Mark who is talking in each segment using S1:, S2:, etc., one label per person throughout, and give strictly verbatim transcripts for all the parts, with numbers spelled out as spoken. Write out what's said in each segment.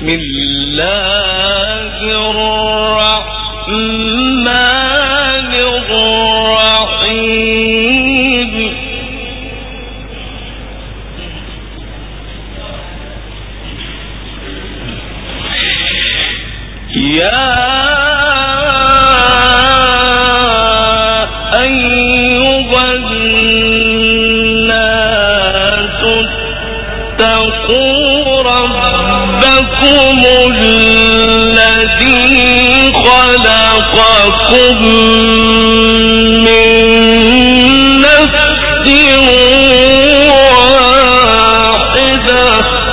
S1: بسم الله الرحمن الرحيم يا أيها الناس اتقوا ربكم الذي خلقكم من نفس واحدة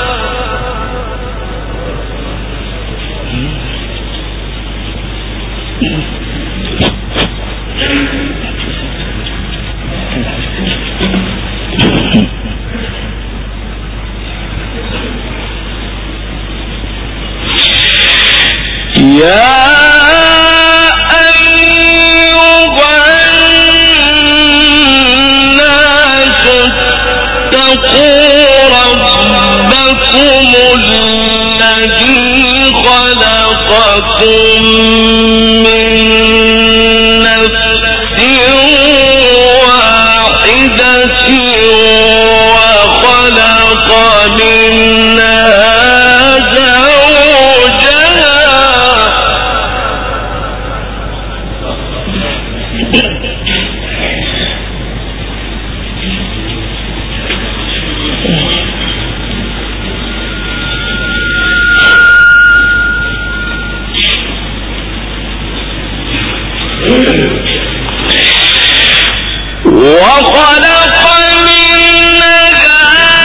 S1: يا أيها الناس اتقوا ربكم الذي خلقكم من نفس واحدة وخلق منها وخلق منها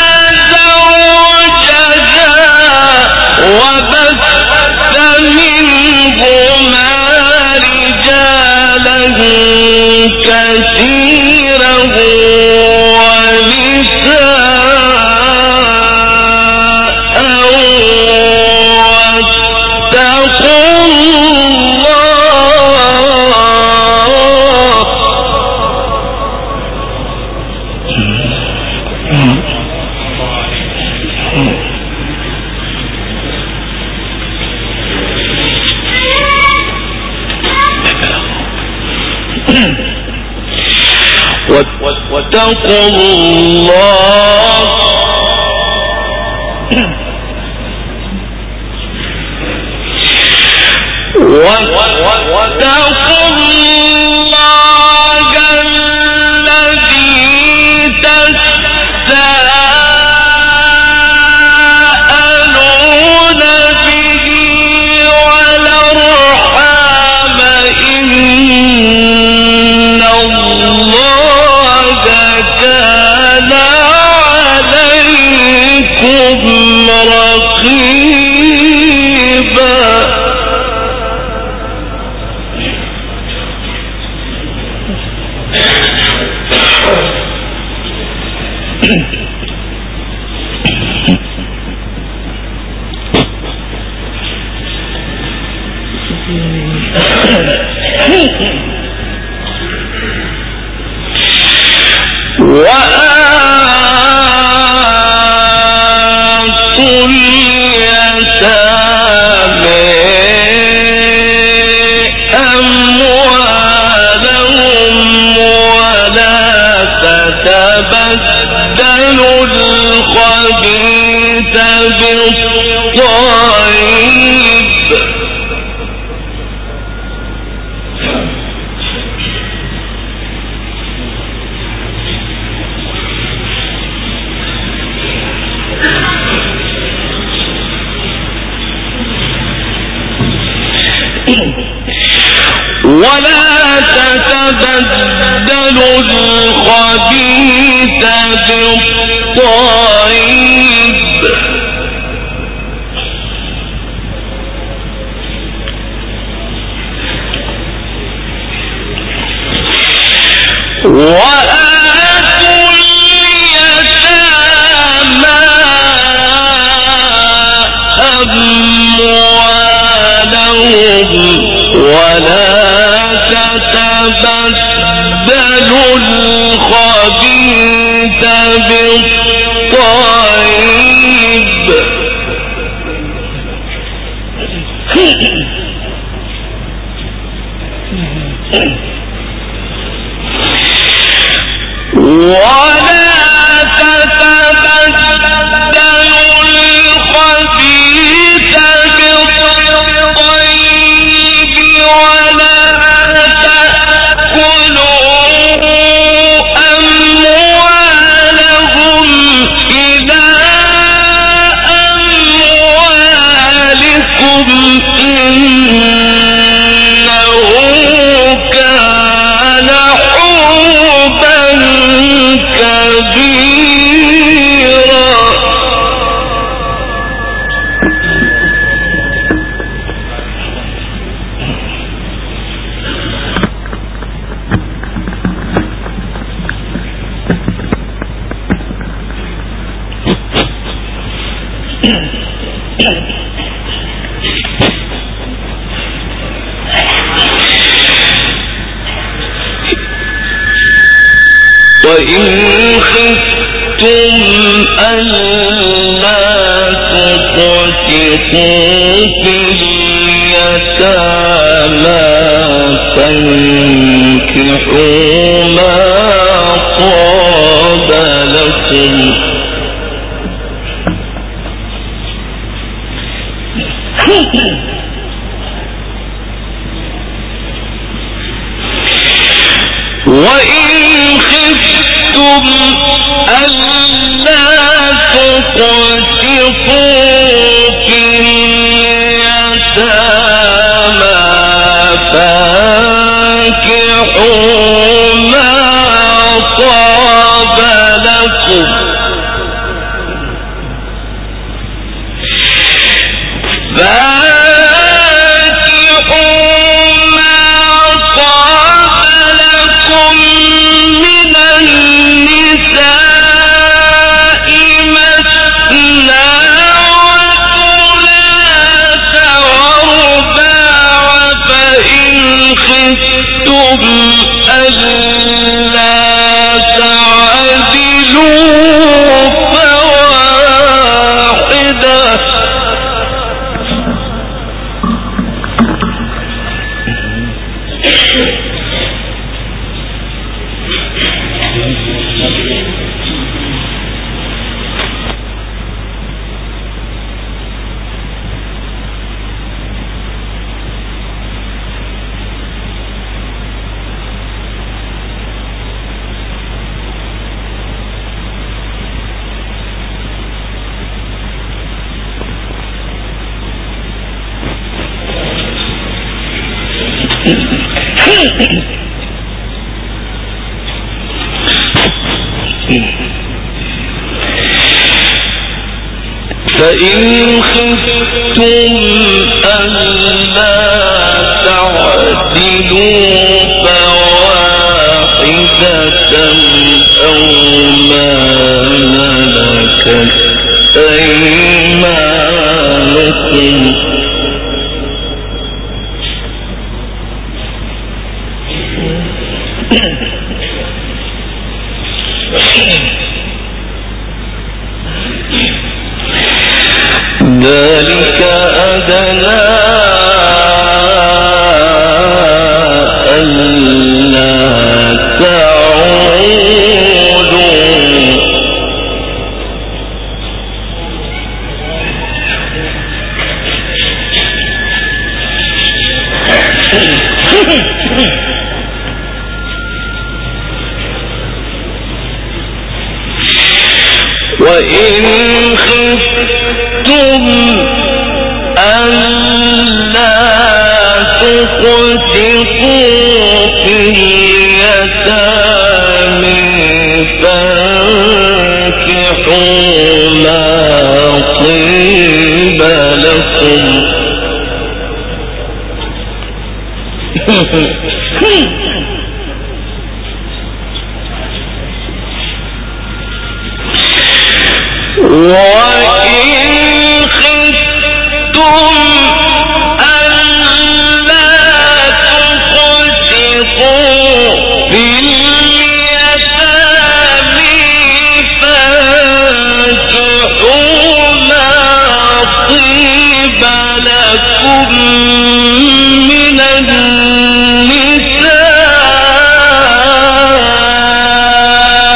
S1: زوجها وبث منهما رجالا كثيرا ونساء واتقوا واتقوا الله واتقوا الله الذي تساءلون به والأرحام إن الله كان عليكم رقيبا وآتوا اليتامى أموالهم ولا تتبدلوا الخبيث بالطيب ولا تتبدلوا الخبيث بالطيب وآتوا اليتامى أموالهم ولا تتبدلوا الخبيث بالطيب وإن خفتم ألا تقسطوا في اليتامى فانكحوا ما طاب لكم وإن خفتم ألا تقسطوا في اليتامى فانكحوا ما طاب لكم فإن خفتم ألا تعدلوا فواحدة أو ما ملكت أيمانكم ذلك أدنى ألا تعودوا وإن خفتم ألا تقسطوا في اليتامى فانكحوا ما طيب لكم وإن خفتم ألا تقسطوا في اليتامى فانكحوا ما طيب لكم من النساء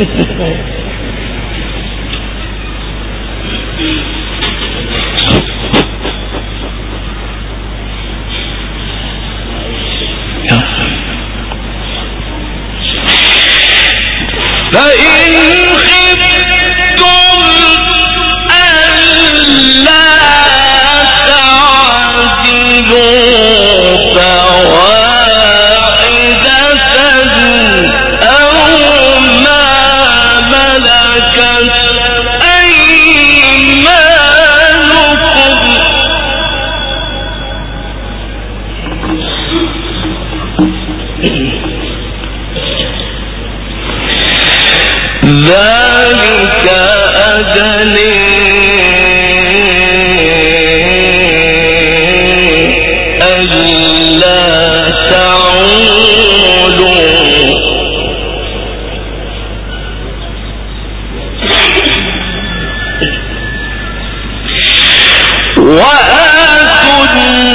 S1: فإن خفتم ألا تعدلوا فواحدة أو ما ملكت أيمانكم ذلك أدنى ألا تعولوا وآتوا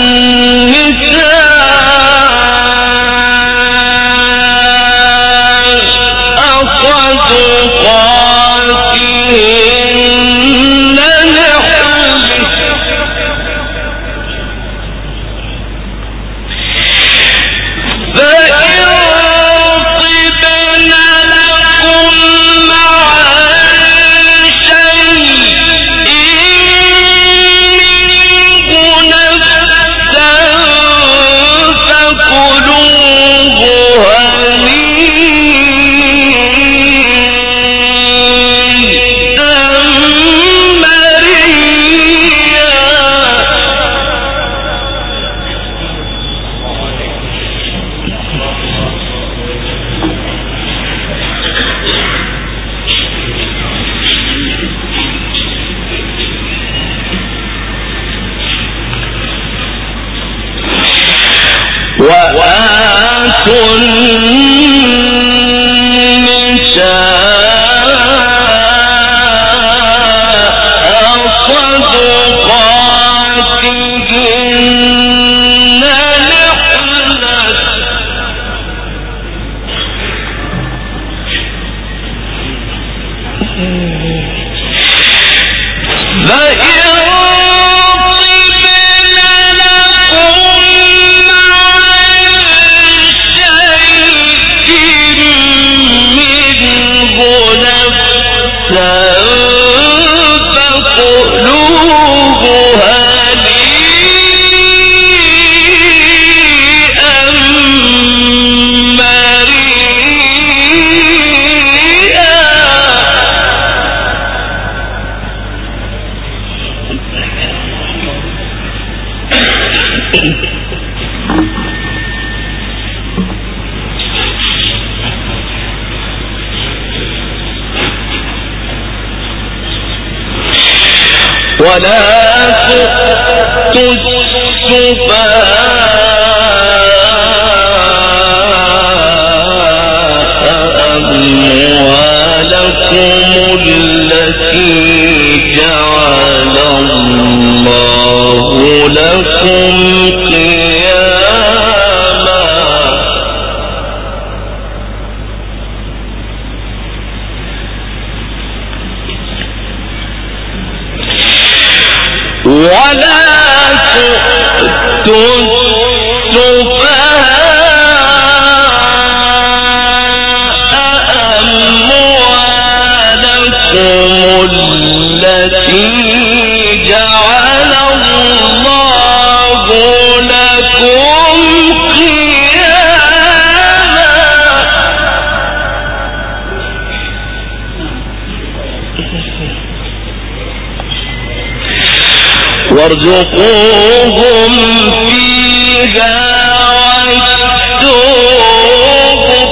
S1: النساء صدقاتهن نحلة فإن طبن لكم عن شيء منه نفسا فكلوه هنيئا مريئا وآتوا النساء صدقاتهن نحلة فإن فكلوه هنيئا مريئا ولا تؤتوا السفهاء أموالكم التي جعل الله لكم قياما ولا تؤتوا السفهاء أموالكم التي جعل الله لكم قياما وارزقوهم فيها واكسوهم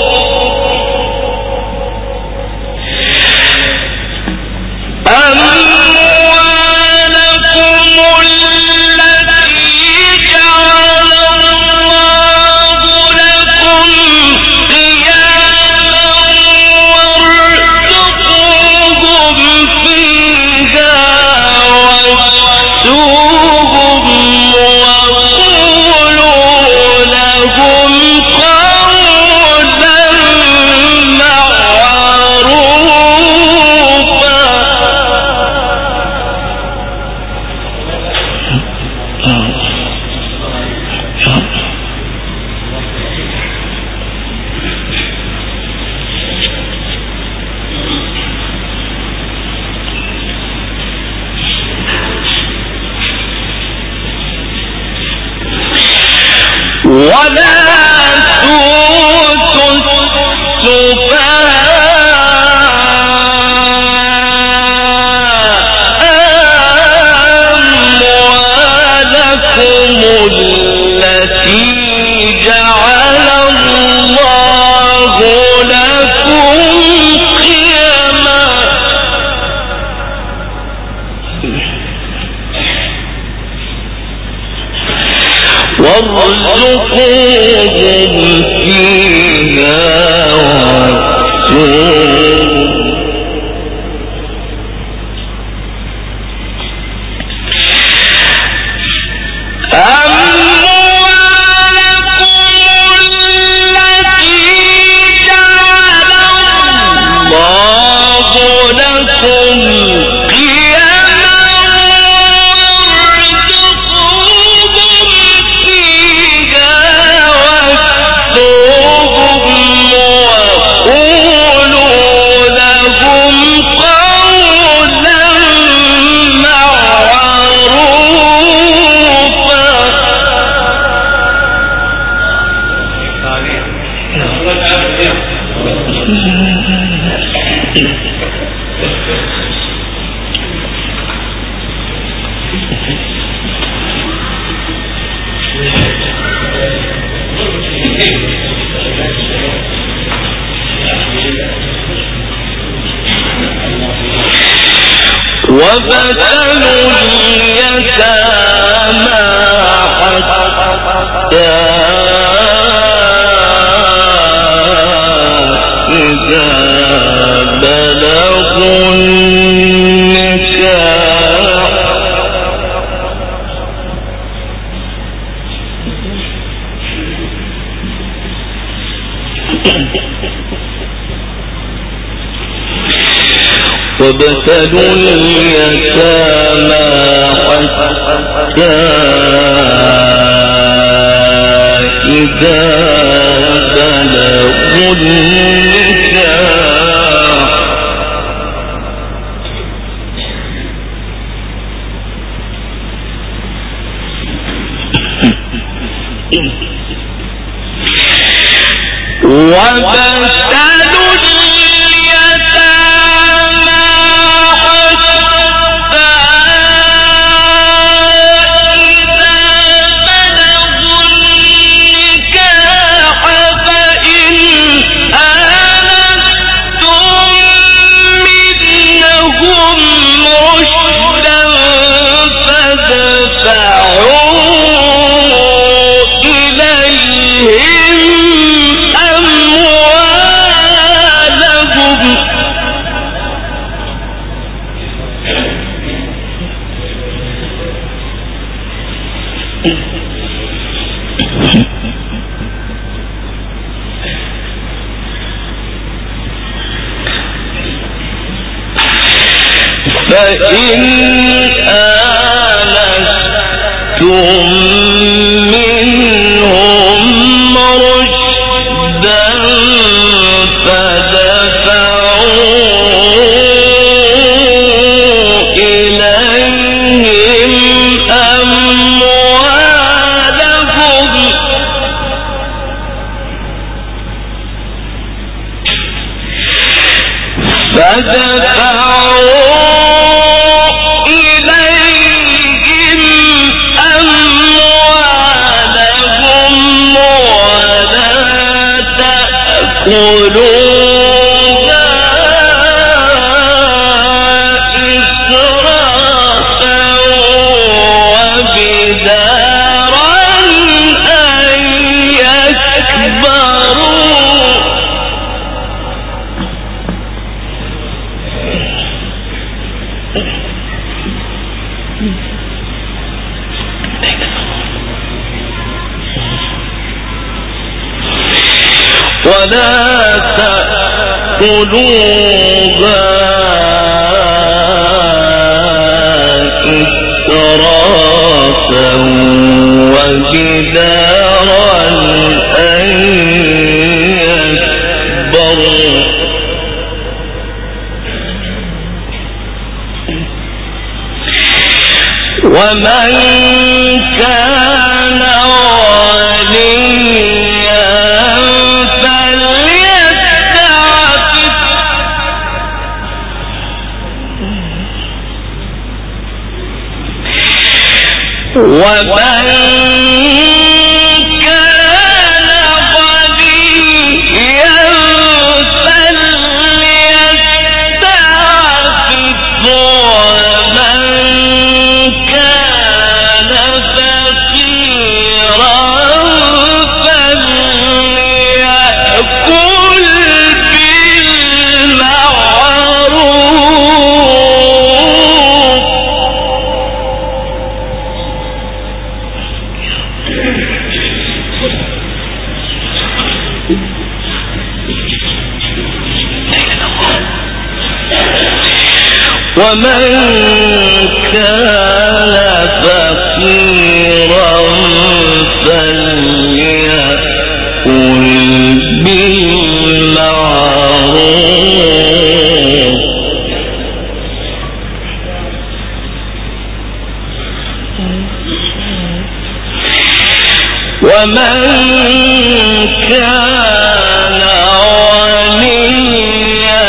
S1: أموالكم التي جعل الله لكم قياما وارزقوهم فيها واكسوهم وقولوا وابتلوا اليتامى حتى إذا بلغوا النكاح وابتلوا اليتامى حتى إذا بلغوا النكاح وابتلوا فإن آنستم منهم رشدا فدفعوا إليهم أموالهم فدفعوا قلوبا إسرافا وبدارا أن يكبروا ولا تأكلوها إسرافا وبدارا أن يكبروا ومن كان غنيا ومن كان فقيرا فليأكل بالمعروف ومن كان غنيا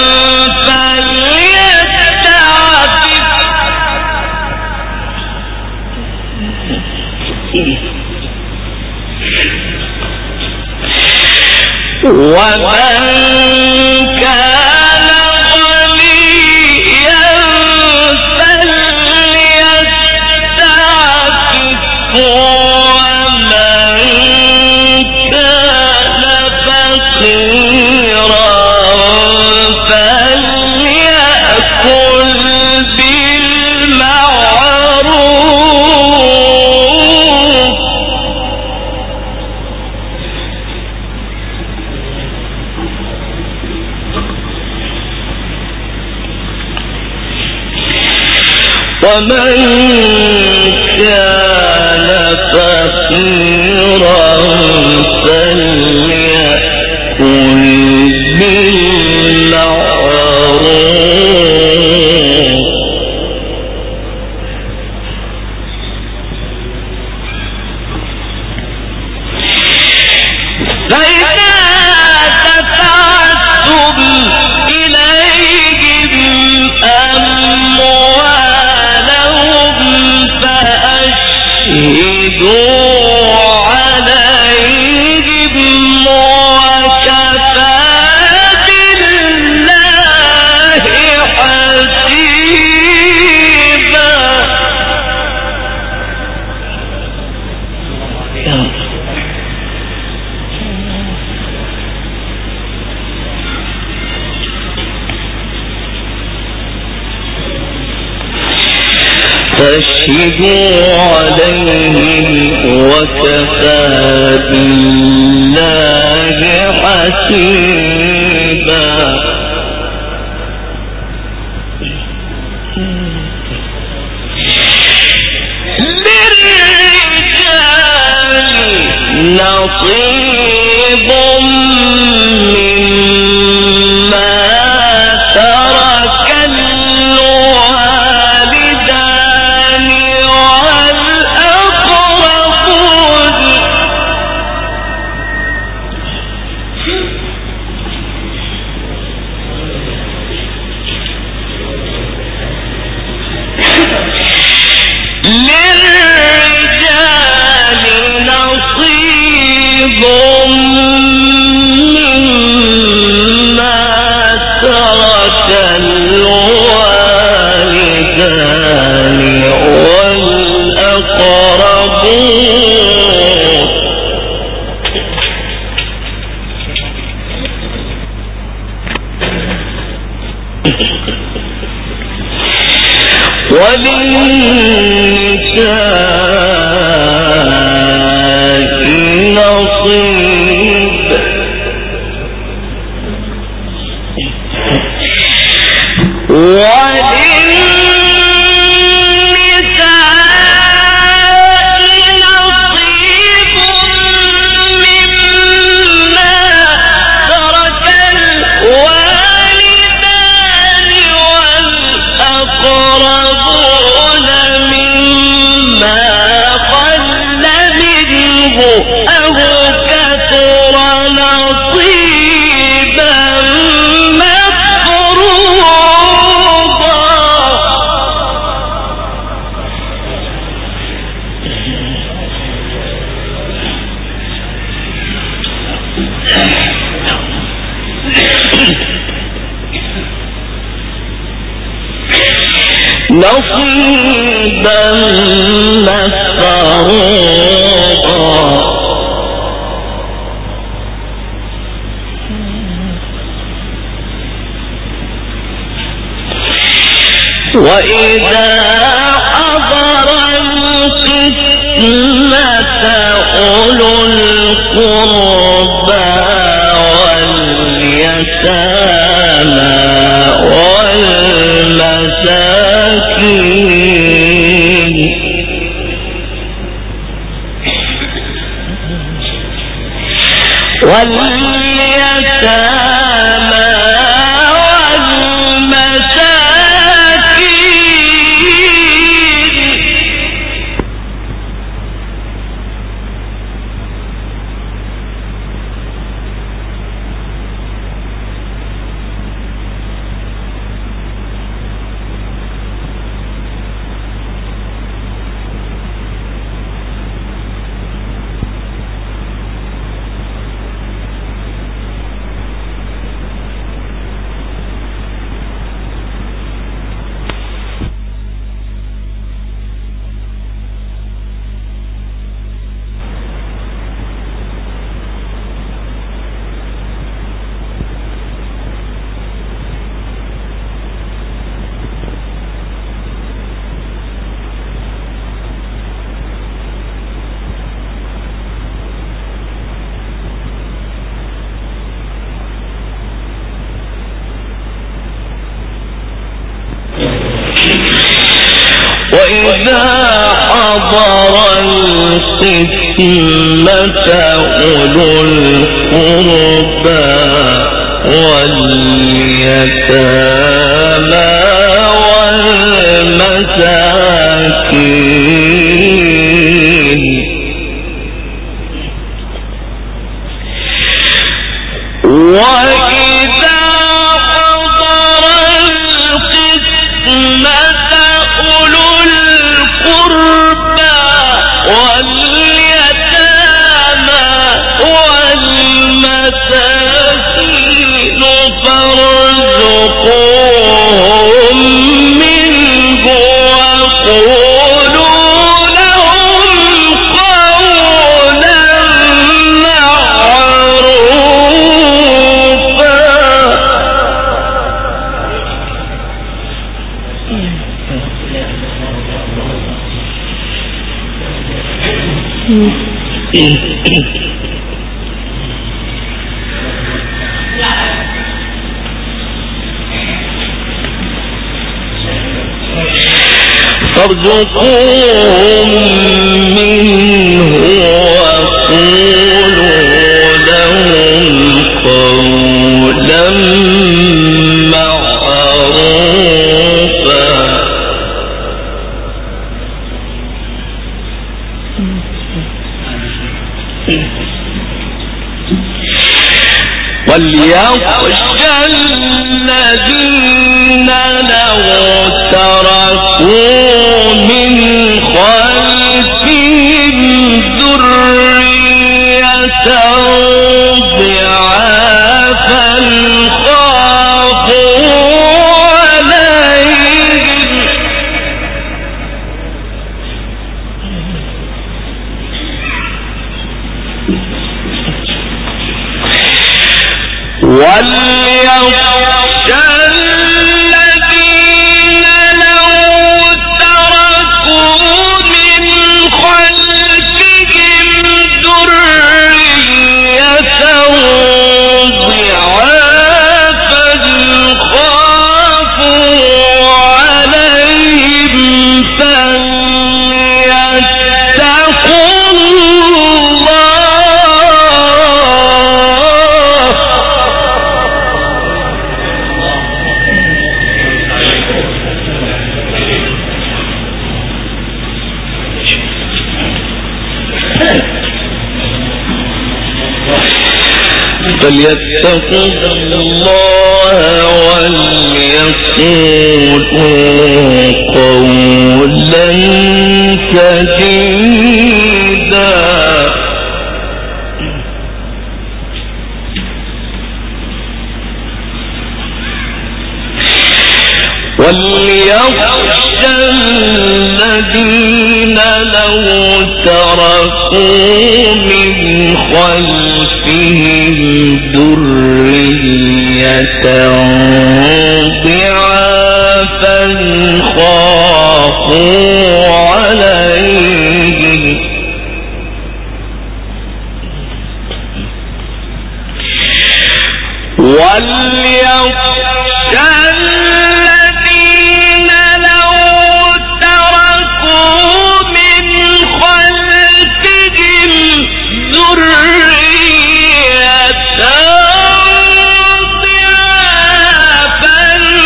S1: فليستعفف ومن كان غنيا فليستعفف ومن كان فقيرا فليأكل بالمعروف ومن كان فقيرا فليأكل بالمعروف فإذا دفعتم إليهم أموالهم فأشهدوا عليهم وكفى بالله حسيبا. فاشهدوا عليهم وكفى بالله حسيبا. للرجال نصيب مما ترك الوالدان والأقربون للرجال نصيب مما ترك الوالدان والأقربون وللنساء نصيب وللنساء نصيب مما ترك الوالدان والأقربون مما قل منه أو كثر نصيبا مفروضا. نصيبا مفروضا وإذا حضر القسمة أولو القربى واليتامى والمساكين واليتامى وإذا حضر القسمة أولو القربى واليتامى والمساكين وإذا حضر القسمة أولو القربى واليتامى والمساكين فارزقوهم منه وقولوا لهم قولا معروفا. فارزقوهم منه وقولوا لهم قولا معروفا. وليخشى الذين لو تركوا من خلفهم ذرية ضعافا خافوا عليهم وليخشى الذين لو تركوا من خلفهم ذرية ضعافا خافوا عليهم فليتقوا الله فليتقوا الله وليقولوا قولا سديدا. وليخشى الذين لو تركوا من خلفهم ذرية ضعافا خافوا عليهم وليخشى الذين لو تركوا من خلفهم ذرية ضعافا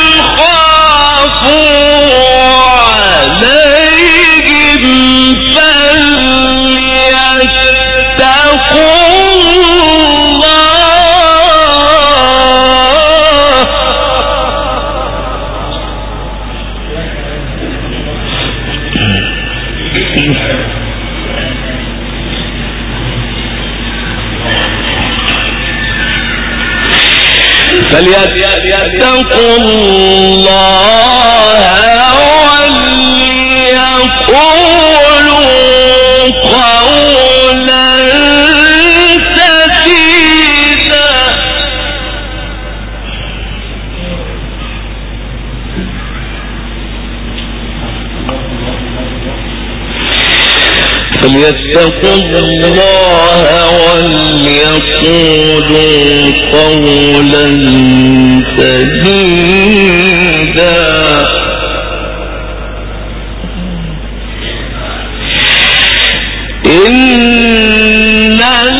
S1: خافوا عليهم فليتقوا فليتقوا الله وليقولوا قولا سديدا فليتقوا الله وليقولوا قولا سديدا إن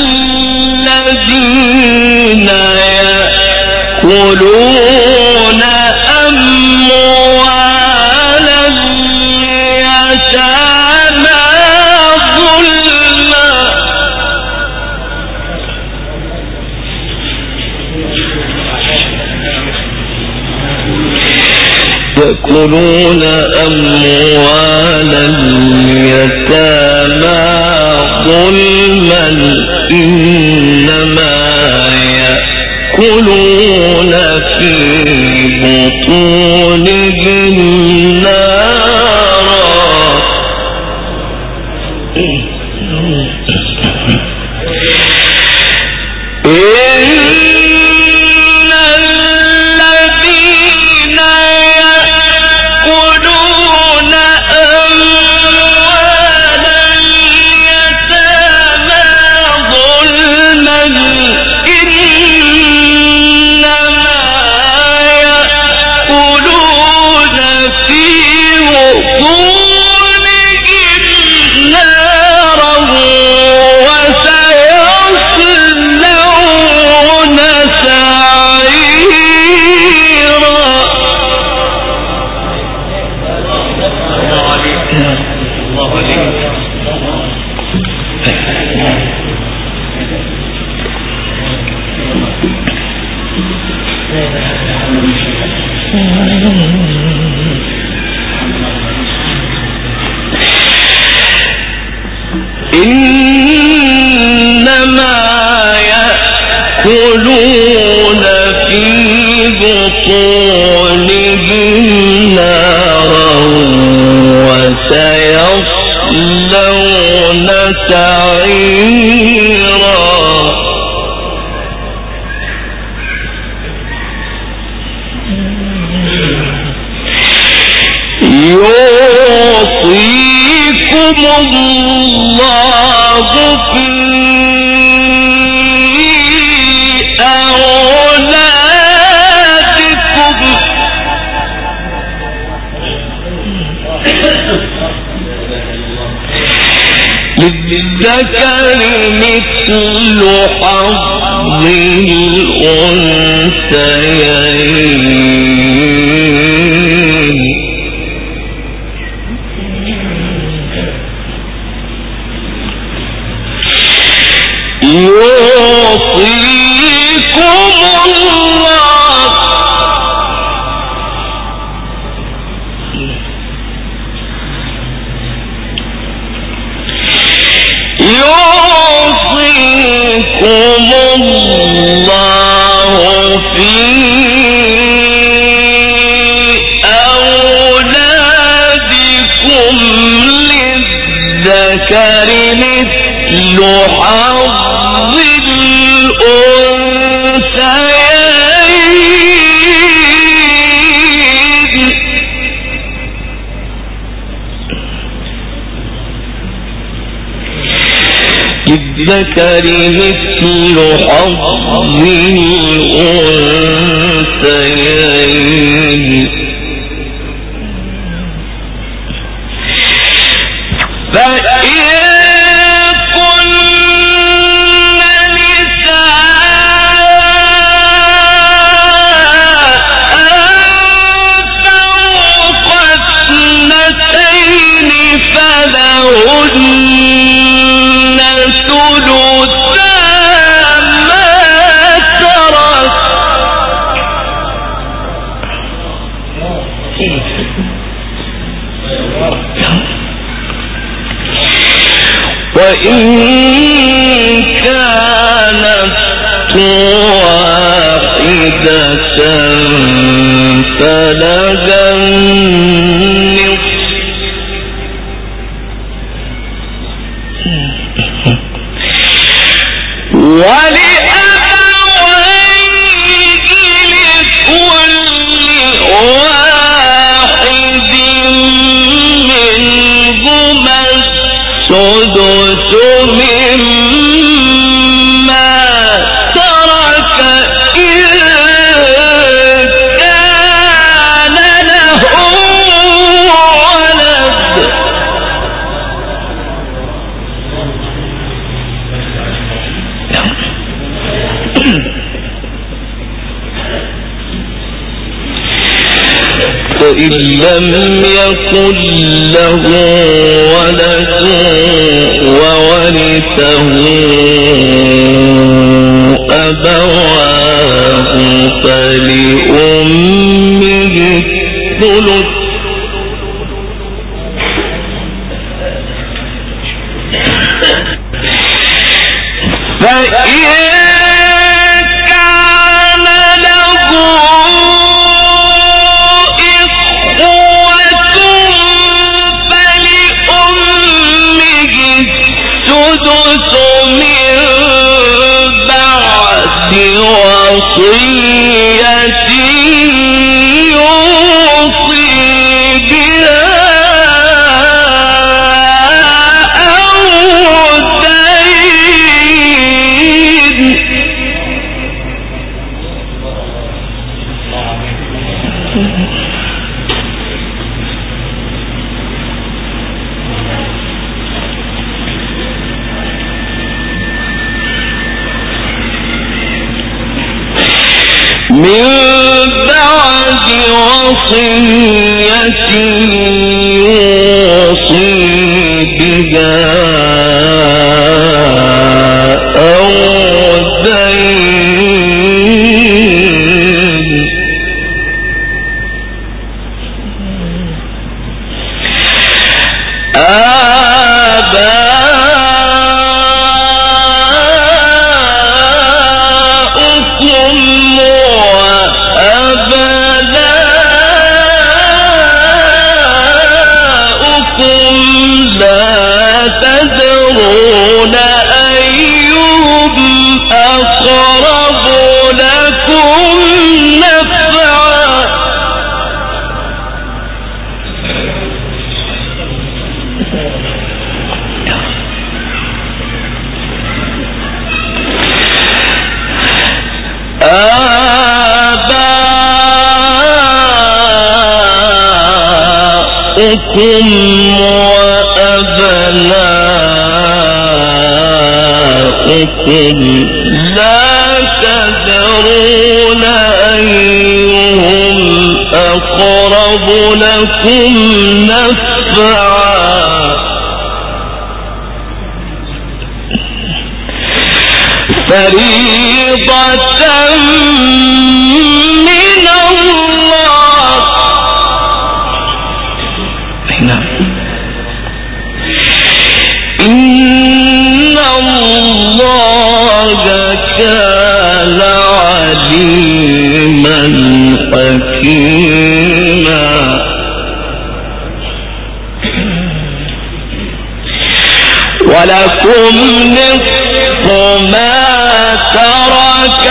S1: الذين يأكلون أموال اليتامى ظلما يأكلون أموال اليتامى ظلما إنما يأكلون في بطونهم نارا إنما يأكلون في بطونهم نارا وسيصلون سعيرا يوصيكم الله في أولادكم للذكر مثل حظ الأنثيين يوصيكم الله يوصيكم الله في للذكر مثل حظ الأنثيين فإن وإن كانت واحدة فلها النصف ولأبويه لكل واحد منهما السدس مما ترك إن كان له ولد فإن لم يكن له ولد وورثه أبواه فلأمه الثلث فإن كان له إخوة فلأمه السدس من بعد وصية يوصي بها أو دين من بعد وصية يوصي بها أو دين آباؤكم وأبناؤكم لا تدرون أيهم أقرب لكم نفعا آباؤكم وأبناؤكم لا تدرون أيهم أقرب لكم نفعا فريضة من الله إن الله كان عليما حكيما ولكم نصف ما ترك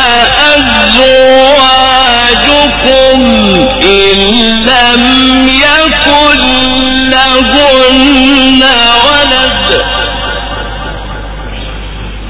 S1: أزواجكم إن لم يكن لهن ولد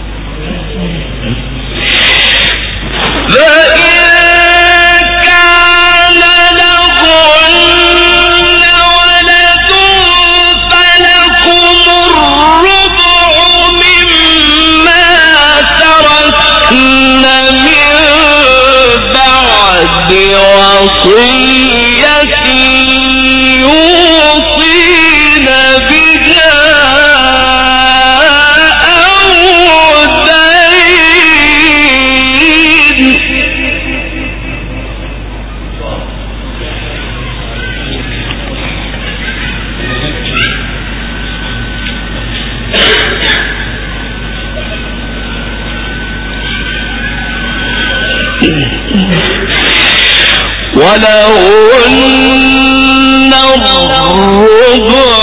S1: ولهن الربع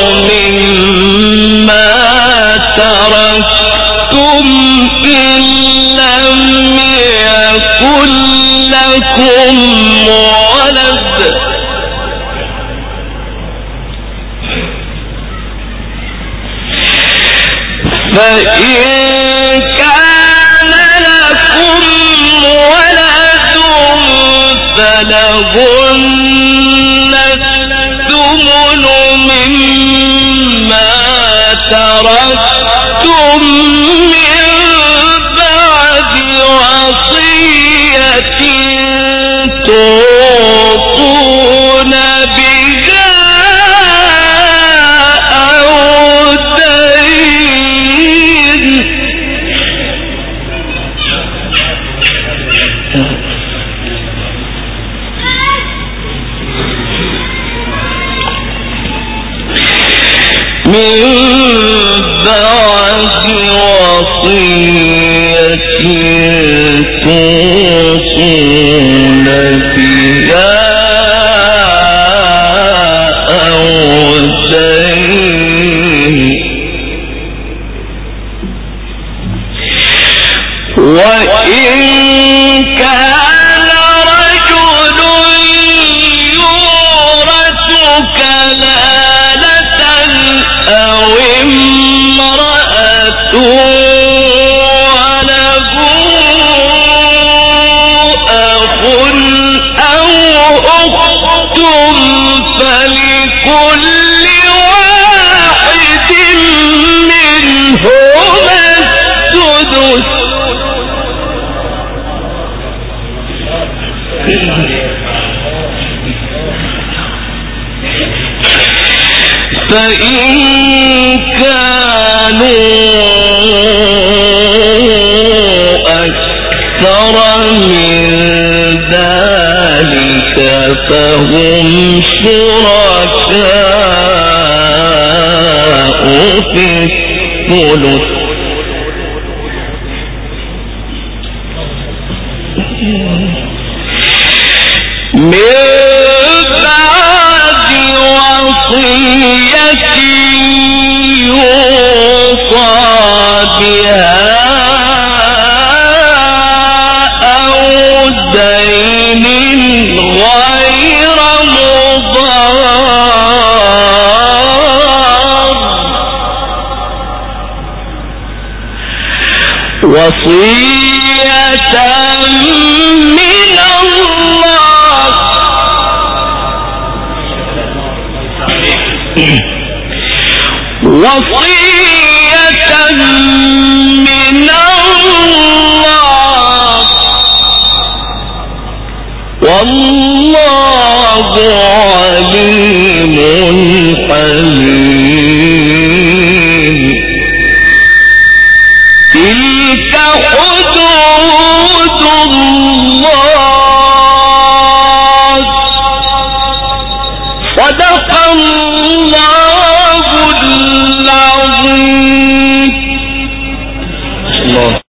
S1: مما تركتم إن لم يكن لكم ولد فإن كان لكم ولد فلهن الثمن مما تركتم من بعد وصية توصون بها أو دين من بعد وصية توصون بها أو دين وإن كان رجل يورث كلالة أو امرأة وله أخ أو أخت فلكل واحد منهما السدس فإن كانوا أكثر من ذلك فهم شركاء في الثلث من بعد وصية يوصى بها أو دين غير مضار وصية من الله وصية من الله والله عليم حليم تلك حدود الله صدق الله